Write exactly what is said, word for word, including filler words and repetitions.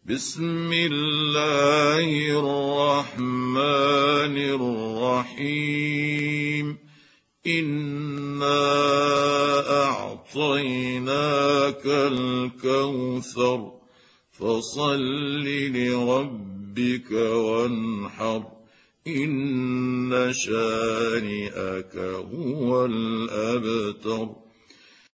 بسم الله الرحمن الرحيم إنا أعطيناك الكوثر فصل لربك وانحر إن شانئك هو الأبتر